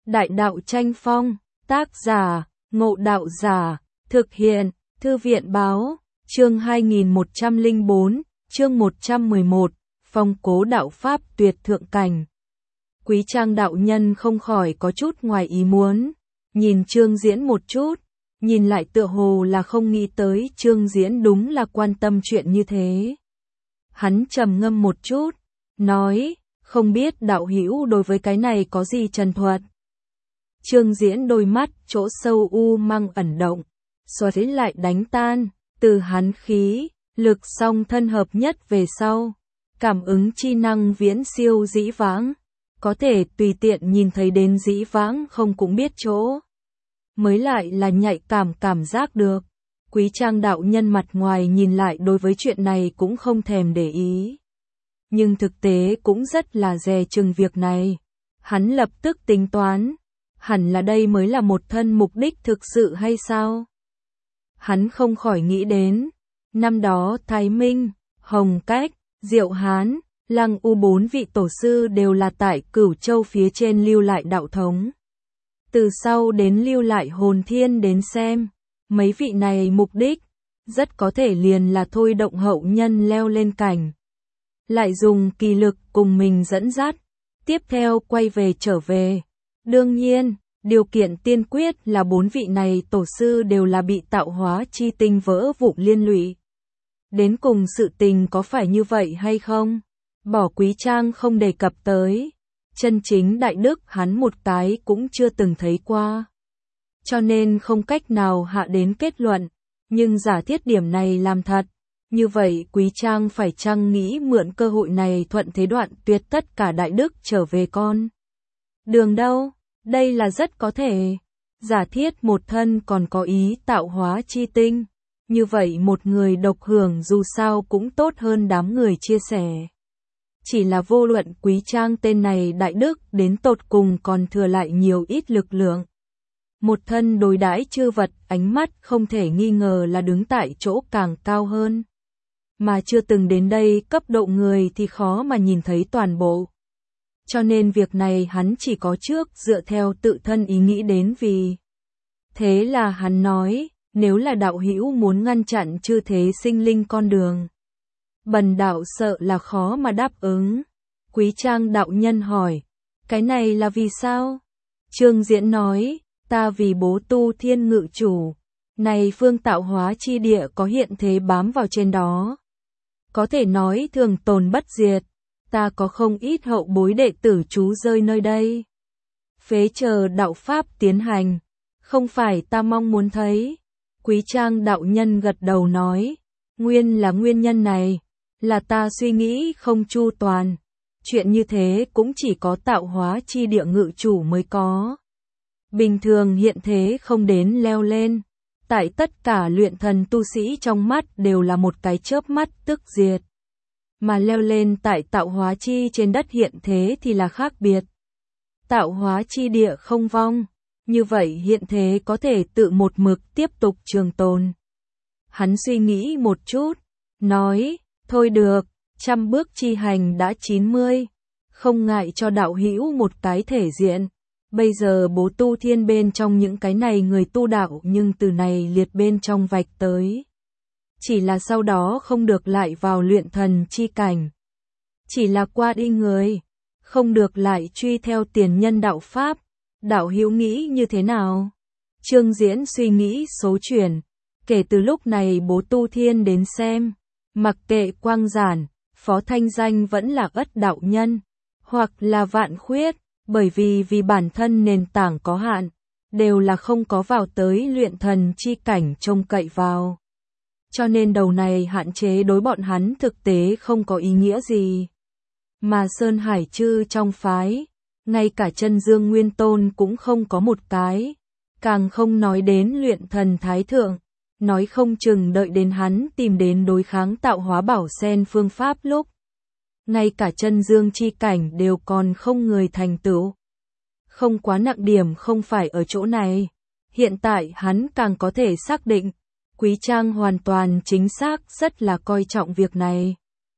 Đại đạo tranh phong, tác giả, Ngộ Đạo Giả, thực hiện, Thư viện báo, chương 2104, chương 111, phong cố đạo Pháp tuyệt thượng cảnh. Quý Trang đạo nhân không khỏi có chút ngoài ý muốn, nhìn Trương Diễn một chút, nhìn lại tựa hồ là không nghĩ tới Trương Diễn đúng là quan tâm chuyện như thế. Hắn trầm ngâm một chút, nói, không biết đạo hữu đối với cái này có gì trần thuật. Trương Diễn đôi mắt chỗ sâu u mang ẩn động, xoáy lại đánh tan, từ hắn khí, lực song thân hợp nhất về sau, cảm ứng chi năng viễn siêu dĩ vãng, có thể tùy tiện nhìn thấy đến dĩ vãng không cũng biết chỗ. Mới lại là nhạy cảm giác được. Quý Trang đạo nhân mặt ngoài nhìn lại đối với chuyện này cũng không thèm để ý. Nhưng thực tế cũng rất là dè chừng việc này. Hắn lập tức tính toán, hẳn là đây mới là một thân mục đích thực sự hay sao? Hắn không khỏi nghĩ đến, năm đó Thái Minh, Hồng Cách, Diệu Hán, Lăng U bốn vị tổ sư đều là tại Cửu Châu phía trên lưu lại đạo thống. Từ sau đến lưu lại hồn thiên đến xem, mấy vị này mục đích, rất có thể liền là thôi động hậu nhân leo lên cảnh. Lại dùng kỳ lực cùng mình dẫn dắt, tiếp theo quay về trở về. Đương nhiên, điều kiện tiên quyết là bốn vị này tổ sư đều là bị tạo hóa chi tinh vỡ vụn liên lụy. Đến cùng sự tình có phải như vậy hay không? Bỏ Quý Trang không đề cập tới. Chân chính đại đức hắn một cái cũng chưa từng thấy qua. Cho nên không cách nào hạ đến kết luận, nhưng giả thiết điểm này làm thật. Như vậy Quý Trang phải chăng nghĩ mượn cơ hội này thuận thế đoạn tuyệt tất cả đại đức trở về con đường đâu? Đây là rất có thể. Giả thiết một thân còn có ý tạo hóa chi tinh, như vậy một người độc hưởng dù sao cũng tốt hơn đám người chia sẻ. Chỉ là vô luận Quý Trang tên này đại đức đến tột cùng còn thừa lại nhiều ít lực lượng. Một thân đối đãi chư vật, ánh mắt không thể nghi ngờ là đứng tại chỗ càng cao hơn. Mà chưa từng đến đây cấp độ người thì khó mà nhìn thấy toàn bộ. Cho nên việc này hắn chỉ có trước dựa theo tự thân ý nghĩ đến vì. Thế là hắn nói, nếu là đạo hữu muốn ngăn chặn chư thế sinh linh con đường, bần đạo sợ là khó mà đáp ứng. Quý Trang đạo nhân hỏi, cái này là vì sao? Trương Diễn nói, ta vì bố tu thiên ngự chủ, này phương tạo hóa chi địa có hiện thế bám vào trên đó. Có thể nói thường tồn bất diệt, ta có không ít hậu bối đệ tử trú rơi nơi đây. Phế chờ đạo pháp tiến hành, không phải ta mong muốn thấy. Quý Trang đạo nhân gật đầu nói, nguyên là nguyên nhân này, là ta suy nghĩ không chu toàn. Chuyện như thế cũng chỉ có tạo hóa chi địa ngự chủ mới có. Bình thường hiện thế không đến leo lên. Tại tất cả luyện thần tu sĩ trong mắt đều là một cái chớp mắt tức diệt. Mà leo lên tại tạo hóa chi trên đất hiện thế thì là khác biệt. Tạo hóa chi địa không vong, như vậy hiện thế có thể tự một mực tiếp tục trường tồn. Hắn suy nghĩ một chút, nói, thôi được, 100 bước chi hành đã 90, không ngại cho đạo hữu một cái thể diện. Bây giờ bố tu thiên bên trong những cái này người tu đạo nhưng từ này liệt bên trong vạch tới. Chỉ là sau đó không được lại vào luyện thần chi cảnh. Chỉ là qua đi người, không được lại truy theo tiền nhân đạo Pháp. Đạo hữu nghĩ như thế nào? Trương Diễn suy nghĩ số chuyển. Kể từ lúc này bố tu thiên đến xem, mặc kệ Quang Giản, Phó Thanh Danh vẫn là Ất đạo nhân, hoặc là Vạn Khuyết, bởi vì bản thân nền tảng có hạn, đều là không có vào tới luyện thần chi cảnh trông cậy vào. Cho nên đầu này hạn chế đối bọn hắn thực tế không có ý nghĩa gì. Mà Sơn Hải Chư trong phái, ngay cả Chân Dương Nguyên Tôn cũng không có một cái, càng không nói đến luyện thần thái thượng, nói không chừng đợi đến hắn tìm đến đối kháng tạo hóa bảo sen phương pháp lúc. Ngay cả chân dương chi cảnh đều còn không người thành tựu. Không quá nặng điểm không phải ở chỗ này. Hiện tại hắn càng có thể xác định, Quý Trang hoàn toàn chính xác rất là coi trọng việc này.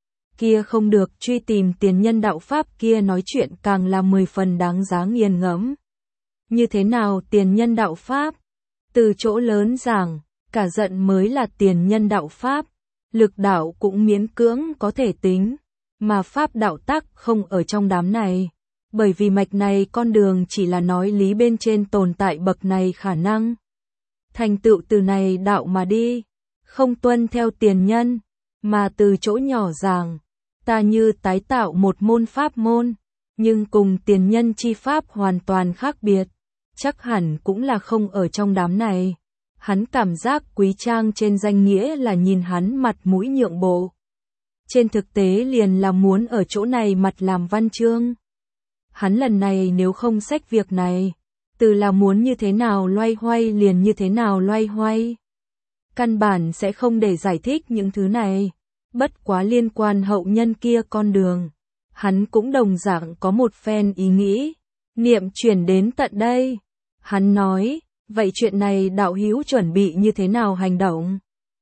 Kia không được truy tìm tiền nhân đạo Pháp kia nói chuyện càng là 10 phần đáng giá nghiền ngẫm. như thế nào tiền nhân đạo Pháp? Từ chỗ lớn giảng, cả giận mới là tiền nhân đạo Pháp, lực đạo cũng miễn cưỡng có thể tính, mà Pháp đạo tắc không ở trong đám này. Bởi vì mạch này con đường chỉ là nói lý bên trên tồn tại bậc này khả năng. Thành tựu từ này đạo mà đi, không tuân theo tiền nhân, mà từ chỗ nhỏ giảng, ta như tái tạo một môn pháp môn, nhưng cùng tiền nhân chi pháp hoàn toàn khác biệt, chắc hẳn cũng là không ở trong đám này. Hắn cảm giác Quý Trang trên danh nghĩa là nhìn hắn mặt mũi nhượng bộ. Trên thực tế liền là muốn ở chỗ này mặt làm văn chương. Hắn lần này nếu không xách việc này, từ là muốn như thế nào loay hoay liền như thế nào loay hoay. Căn bản sẽ không để giải thích những thứ này, bất quá liên quan hậu nhân kia con đường. Hắn cũng đồng dạng có một phen ý nghĩ, niệm chuyển đến tận đây. Hắn nói, vậy chuyện này đạo hữu chuẩn bị như thế nào hành động?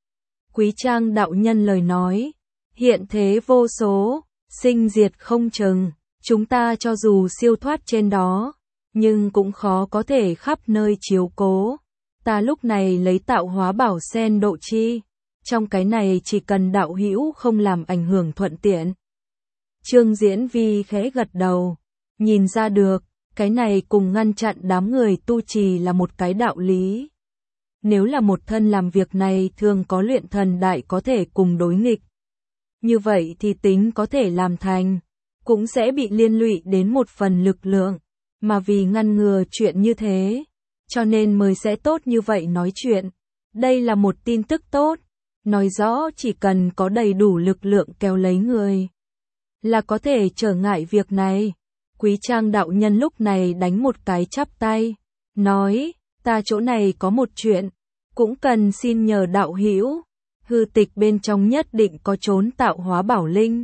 Quý Trang đạo nhân lời nói, hiện thế vô số, sinh diệt không chừng, chúng ta cho dù siêu thoát trên đó, nhưng cũng khó có thể khắp nơi chiếu cố. Ta lúc này lấy tạo hóa bảo sen độ chi, trong cái này chỉ cần đạo hữu không làm ảnh hưởng thuận tiện. Trương Diễn Vi khẽ gật đầu, nhìn ra được, cái này cùng ngăn chặn đám người tu trì là một cái đạo lý. Nếu là một thân làm việc này thường có luyện thần đại có thể cùng đối nghịch. Như vậy thì tính có thể làm thành, cũng sẽ bị liên lụy đến một phần lực lượng, mà vì ngăn ngừa chuyện như thế, cho nên mới sẽ tốt như vậy nói chuyện. Đây là một tin tức tốt, nói rõ chỉ cần có đầy đủ lực lượng kéo lấy người, là có thể trở ngại việc này. Quý Trang đạo nhân lúc này đánh một cái chắp tay, nói, ta chỗ này có một chuyện, cũng cần xin nhờ đạo hữu, hư tịch bên trong nhất định có trốn tạo hóa bảo linh.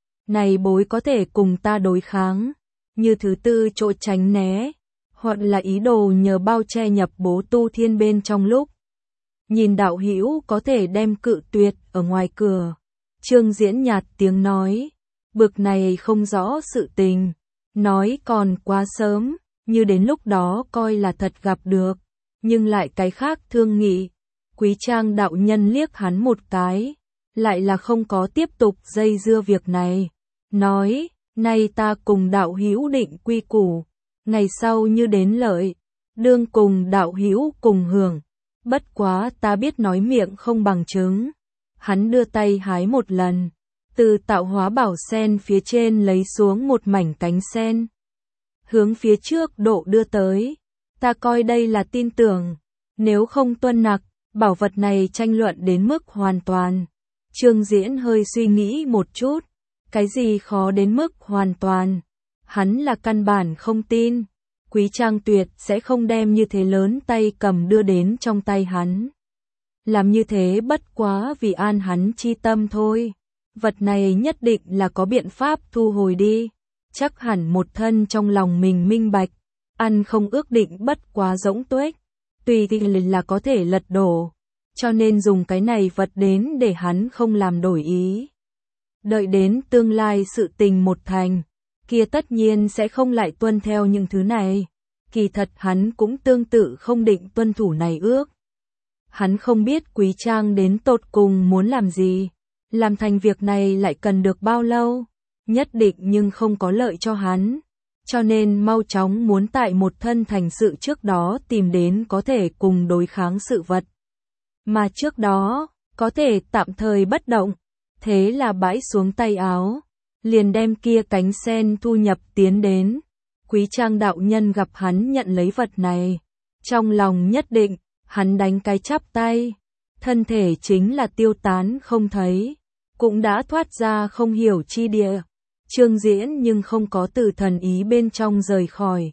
Này bối có thể cùng ta đối kháng, như thứ tư chỗ tránh né, hoặc là ý đồ nhờ bao che nhập bố tu thiên bên trong lúc. Nhìn đạo hữu có thể đem cự tuyệt ở ngoài cửa. Trương Diễn nhạt tiếng nói, bực này không rõ sự tình, nói còn quá sớm, như đến lúc đó coi là thật gặp được, nhưng lại cái khác thương nghị. Quý Trang đạo nhân liếc hắn một cái, lại là không có tiếp tục dây dưa việc này, nói, nay ta cùng đạo hữu định quy củ, ngày sau như đến lợi, đương cùng đạo hữu cùng hưởng, bất quá ta biết nói miệng không bằng chứng. Hắn đưa tay hái một lần, từ tạo hóa bảo sen phía trên lấy xuống một mảnh cánh sen, hướng phía trước độ đưa tới. Ta coi đây là tin tưởng, nếu không tuân nặc, bảo vật này tranh luận đến mức hoàn toàn. Trương Diễn hơi suy nghĩ một chút, cái gì khó đến mức hoàn toàn, hắn là căn bản không tin. Quý Trang tuyệt sẽ không đem như thế lớn tay cầm đưa đến trong tay hắn. Làm như thế bất quá vì an hắn chi tâm thôi. Vật này nhất định là có biện pháp thu hồi đi. Chắc hẳn một thân trong lòng mình minh bạch, ăn không ước định bất quá rỗng tuếch, tùy thì là có thể lật đổ. Cho nên dùng cái này vật đến để hắn không làm đổi ý. Đợi đến tương lai sự tình một thành, kia tất nhiên sẽ không lại tuân theo những thứ này. Kỳ thật hắn cũng tương tự không định tuân thủ này ước. Hắn không biết Quý Trang đến tột cùng muốn làm gì, làm thành việc này lại cần được bao lâu, nhất định nhưng không có lợi cho hắn. Cho nên mau chóng muốn tại một thân thành sự trước đó tìm đến có thể cùng đối kháng sự vật. Mà trước đó, có thể tạm thời bất động, thế là bãi xuống tay áo, liền đem kia cánh sen thu nhập tiến đến. Quý Trang đạo nhân gặp hắn nhận lấy vật này, trong lòng nhất định, hắn đánh cái chắp tay, thân thể chính là tiêu tán không thấy, cũng đã thoát ra không hiểu chi địa. Trương Diễn nhưng không có từ thần ý bên trong rời khỏi,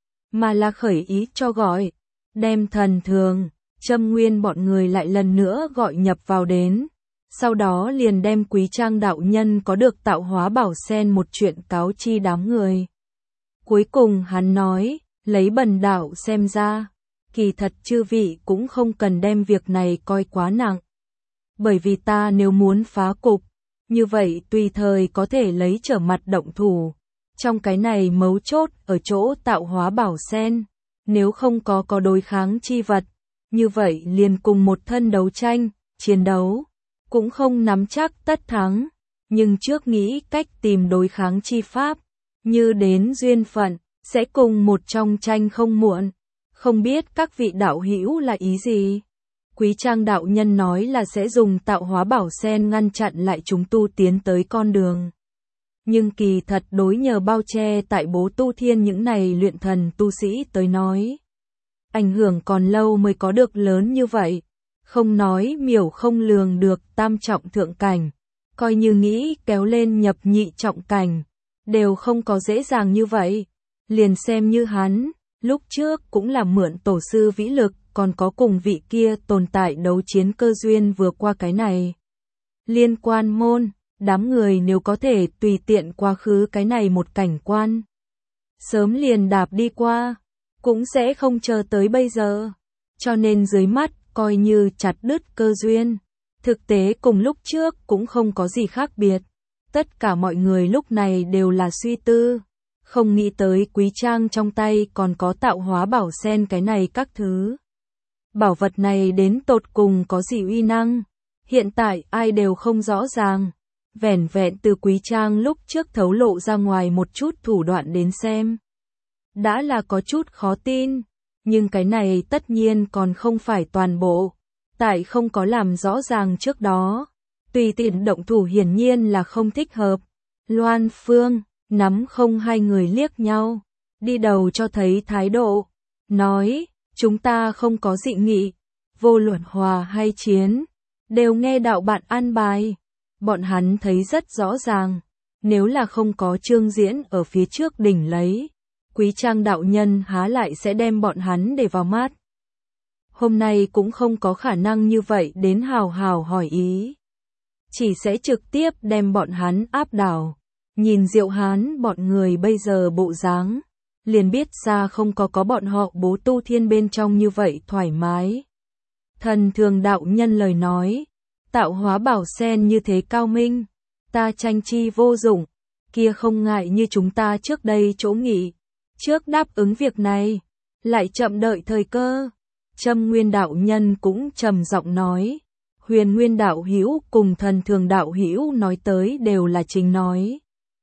mà là khởi ý cho gọi, đem thần thường, Châm Nguyên bọn người lại lần nữa gọi nhập vào đến. Sau đó liền đem Quý Trang đạo nhân có được tạo hóa bảo sen một chuyện cáo chi đám người. Cuối cùng hắn nói, lấy bần đạo xem ra, kỳ thật chư vị cũng không cần đem việc này coi quá nặng. Bởi vì ta nếu muốn phá cục, như vậy tùy thời có thể lấy trở mặt động thủ. Trong cái này mấu chốt ở chỗ tạo hóa bảo sen, nếu không có đối kháng chi vật, như vậy liền cùng một thân đấu tranh, chiến đấu, cũng không nắm chắc tất thắng, nhưng trước nghĩ cách tìm đối kháng chi pháp, như đến duyên phận, sẽ cùng một trong tranh không muộn. Không biết các vị đạo hữu là ý gì? Quý Trang đạo nhân nói là sẽ dùng tạo hóa bảo sen ngăn chặn lại chúng tu tiến tới con đường. Nhưng kỳ thật đối nhờ bao che tại Bố Tu Thiên những này luyện thần tu sĩ tới nói. Ảnh hưởng còn lâu mới có được lớn như vậy. Không nói miểu không lường được tam trọng thượng cảnh. Coi như nghĩ kéo lên nhập nhị trọng cảnh. Đều không có dễ dàng như vậy. Liền xem như hắn, lúc trước cũng là mượn tổ sư vĩ lực, còn có cùng vị kia tồn tại đấu chiến cơ duyên vừa qua cái này. Liên quan môn, đám người nếu có thể tùy tiện quá khứ cái này một cảnh quan. Sớm liền đạp đi qua, cũng sẽ không chờ tới bây giờ. Cho nên dưới mắt, coi như chặt đứt cơ duyên. Thực tế cùng lúc trước cũng không có gì khác biệt. Tất cả mọi người lúc này đều là suy tư. Không nghĩ tới Quý Trang trong tay còn có tạo hóa bảo sen cái này các thứ. Bảo vật này đến tột cùng có gì uy năng? Hiện tại ai đều không rõ ràng. Vẻn vẹn từ Quý Trang lúc trước thấu lộ ra ngoài một chút thủ đoạn đến xem. Đã là có chút khó tin. Nhưng cái này tất nhiên còn không phải toàn bộ. Tại không có làm rõ ràng trước đó. Tùy tiện động thủ hiển nhiên là không thích hợp. Loan Phương, nắm không hai người liếc nhau. Đi đầu cho thấy thái độ. Nói, chúng ta không có dị nghị. Vô luận hòa hay chiến. Đều nghe đạo bạn an bài. Bọn hắn thấy rất rõ ràng. Nếu là không có Trương Diễn ở phía trước đỉnh lấy. Quý Trang đạo nhân há lại sẽ đem bọn hắn để vào mắt. Hôm nay cũng không có khả năng như vậy đến hào hào hỏi ý. Chỉ sẽ trực tiếp đem bọn hắn áp đảo. Nhìn Diệu Hán bọn người bây giờ bộ dáng, liền biết ra không có bọn họ Bố Tu Thiên bên trong như vậy thoải mái. Thần Thường đạo nhân lời nói, tạo hóa bảo sen như thế cao minh, ta tranh chi vô dụng, kia không ngại như chúng ta trước đây chỗ nghỉ, trước đáp ứng việc này, lại chậm đợi thời cơ. Trâm Nguyên đạo nhân cũng trầm giọng nói, Huyền Nguyên đạo hữu cùng Thần Thường đạo hữu nói tới đều là chính nói.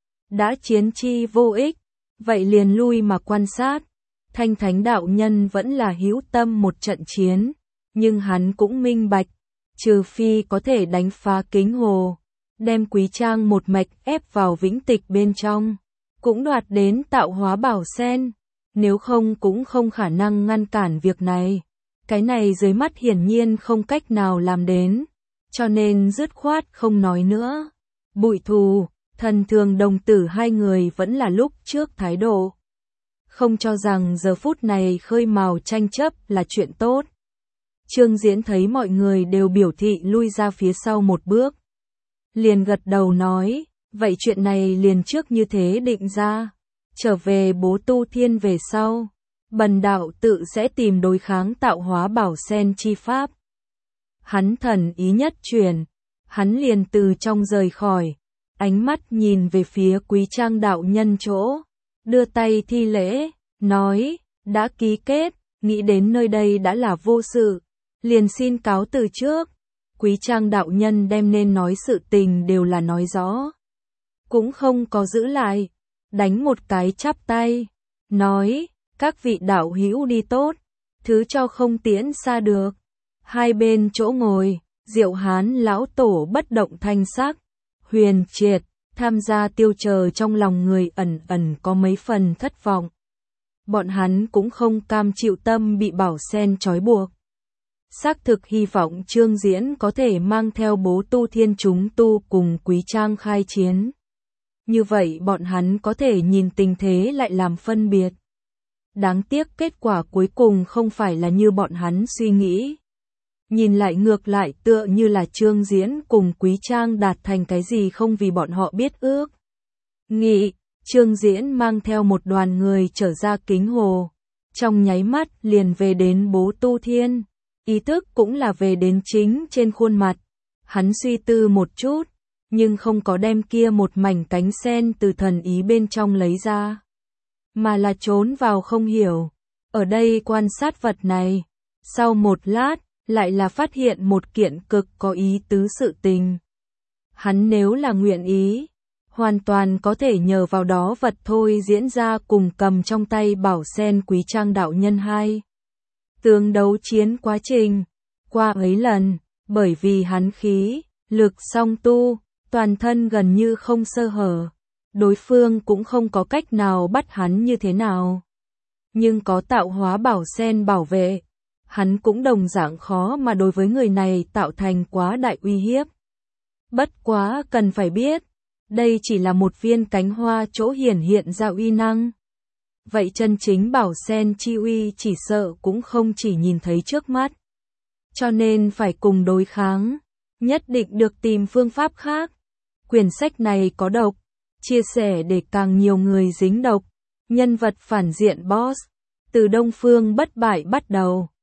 Đã chiến chi vô ích, vậy liền lui mà quan sát. Thanh Thánh đạo nhân vẫn là hữu tâm một trận chiến, nhưng hắn cũng minh bạch, trừ phi có thể đánh phá kính hồ, đem Quý Trang một mạch ép vào vĩnh tịch bên trong, cũng đoạt đến tạo hóa bảo sen, nếu không cũng không khả năng ngăn cản việc này. Cái này dưới mắt hiển nhiên không cách nào làm đến, cho nên dứt khoát không nói nữa. Bụi Thù, Thần Thường đồng tử hai người vẫn là lúc trước thái độ. Không cho rằng giờ phút này khơi mào tranh chấp là chuyện tốt. Trương Diễn thấy mọi người đều biểu thị lui ra phía sau một bước. Liền gật đầu nói, vậy chuyện này liền trước như thế định ra. Trở về Bố Tu Thiên về sau. Bần đạo tự sẽ tìm đối kháng tạo hóa bảo sen chi pháp. Hắn thần ý nhất truyền, hắn liền từ trong rời khỏi, ánh mắt nhìn về phía Quý Trang đạo nhân chỗ, đưa tay thi lễ, nói, đã ký kết, nghĩ đến nơi đây đã là vô sự, liền xin cáo từ trước. Quý Trang đạo nhân đem nên nói sự tình đều là nói rõ, cũng không có giữ lại, đánh một cái chắp tay, nói, các vị đạo hữu đi tốt, thứ cho không tiễn xa được. Hai bên chỗ ngồi, Diệu Hán lão tổ bất động thanh sắc, Huyền Triệt, tham gia tiêu chờ trong lòng người ẩn ẩn có mấy phần thất vọng. Bọn hắn cũng không cam chịu tâm bị bảo sen trói buộc. Xác thực hy vọng Trương Diễn có thể mang theo Bố Tu Thiên chúng tu cùng Quý Trang khai chiến. Như vậy bọn hắn có thể nhìn tình thế lại làm phân biệt. Đáng tiếc kết quả cuối cùng không phải là như bọn hắn suy nghĩ. Nhìn lại ngược lại tựa như là Trương Diễn cùng Quý Trang đạt thành cái gì không vì bọn họ biết ước. Nghị, Trương Diễn mang theo một đoàn người trở ra kính hồ. Trong nháy mắt liền về đến Bố Tu Thiên. Ý thức cũng là về đến chính trên khuôn mặt. Hắn suy tư một chút, nhưng không có đem kia một mảnh cánh sen từ thần ý bên trong lấy ra. Mà là trốn vào không hiểu. ở đây quan sát vật này. Sau một lát, lại là phát hiện một kiện cực có ý tứ sự tình. Hắn nếu là nguyện ý, hoàn toàn có thể nhờ vào đó vật thôi diễn ra cùng cầm trong tay bảo sen quý trang đạo nhân hai. Tương đấu chiến quá trình, qua ấy lần, bởi vì hắn khí, lực song tu, toàn thân gần như không sơ hở. Đối phương cũng không có cách nào bắt hắn như thế nào. Nhưng có tạo hóa bảo sen bảo vệ, hắn cũng đồng dạng khó mà đối với người này tạo thành quá đại uy hiếp. Bất quá cần phải biết, đây chỉ là một viên cánh hoa chỗ hiển hiện ra uy năng. Vậy chân chính bảo sen chi uy chỉ sợ cũng không chỉ nhìn thấy trước mắt. Cho nên phải cùng đối kháng, nhất định được tìm phương pháp khác. Quyển sách này có độc, chia sẻ để càng nhiều người dính độc. Nhân vật phản diện boss, từ Đông Phương bất bại bắt đầu.